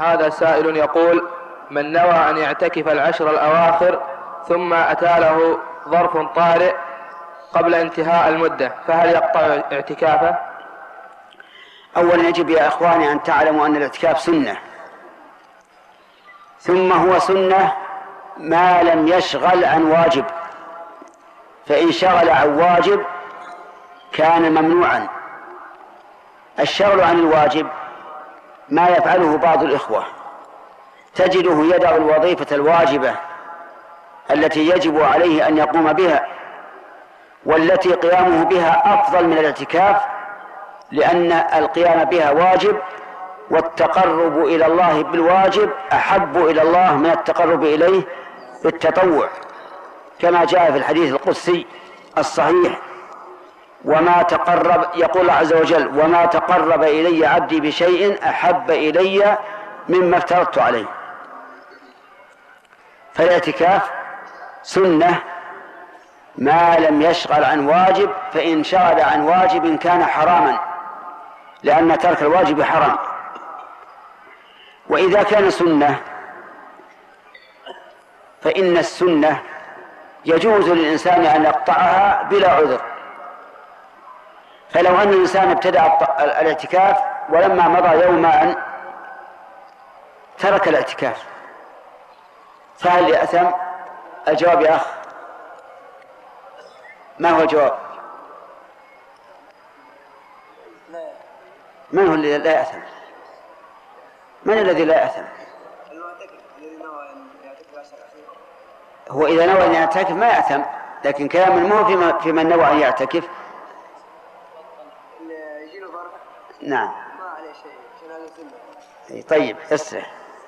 هذا سائل يقول: من نوى أن يعتكف العشر الأواخر ثم أتى له ظرف طارئ قبل انتهاء المدة فهل يقطع اعتكافه؟ أولا يجب يا إخواني أن تعلموا أن الاعتكاف سنة، ثم هو سنة ما لم يشغل عن واجب، فإن شغل عن واجب كان ممنوعا. الشغل عن الواجب ما يفعله بعض الإخوة، تجده يدع الوظيفة الواجبة التي يجب عليه أن يقوم بها، والتي قيامه بها أفضل من الاعتكاف، لأن القيام بها واجب، والتقرب إلى الله بالواجب أحب إلى الله من التقرب إليه بالتطوع، كما جاء في الحديث القدسي الصحيح: وما تقرب، يقول الله عز وجل: وما تقرب إلي عبدي بشيء أحب إلي مما افترضت عليه. فالاعتكاف سنة ما لم يشغل عن واجب، فإن شغل عن واجب كان حراما، لأن ترك الواجب حرام. وإذا كان سنة فإن السنة يجوز للإنسان أن يقطعها بلا عذر. فلو أن الإنسان ابتدأ الاعتكاف ولما مضى يومان ترك الاعتكاف فهل يأثم؟ الجواب يا أخ، ما هو الجواب؟ من هو الذي لا يأثم؟ من الذي لا يأثم؟ هو إذا نوى أن يعتكف ما يأثم، لكن كلام المهم في من نوى أن يعتكف. نعم. ما عليه شيء. طيب اسرع.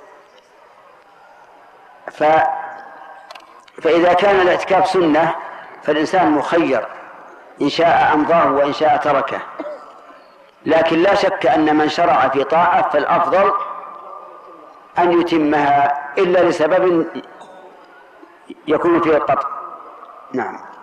فإذا كان الاعتكاف سنة فالإنسان مخير، إن شاء أمضاه وإن شاء تركه، لكن لا شك أن من شرع في طاعة فالأفضل أن يتمها إلا لسبب يكون فيه القطع. نعم.